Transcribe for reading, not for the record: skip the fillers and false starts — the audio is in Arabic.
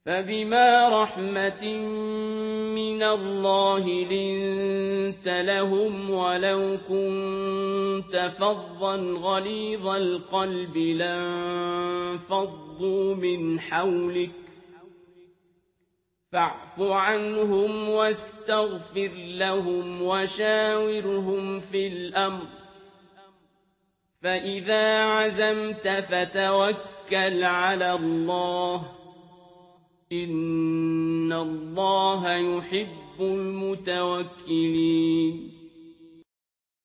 فبما رحمة من الله لنت لهم ولو كنت فظا غليظ القلب لانفضوا من حولك فاعف عنهم واستغفر لهم وشاورهم في الأمر فإذا عزمت فتوكل على الله إن الله يحب المتوكلين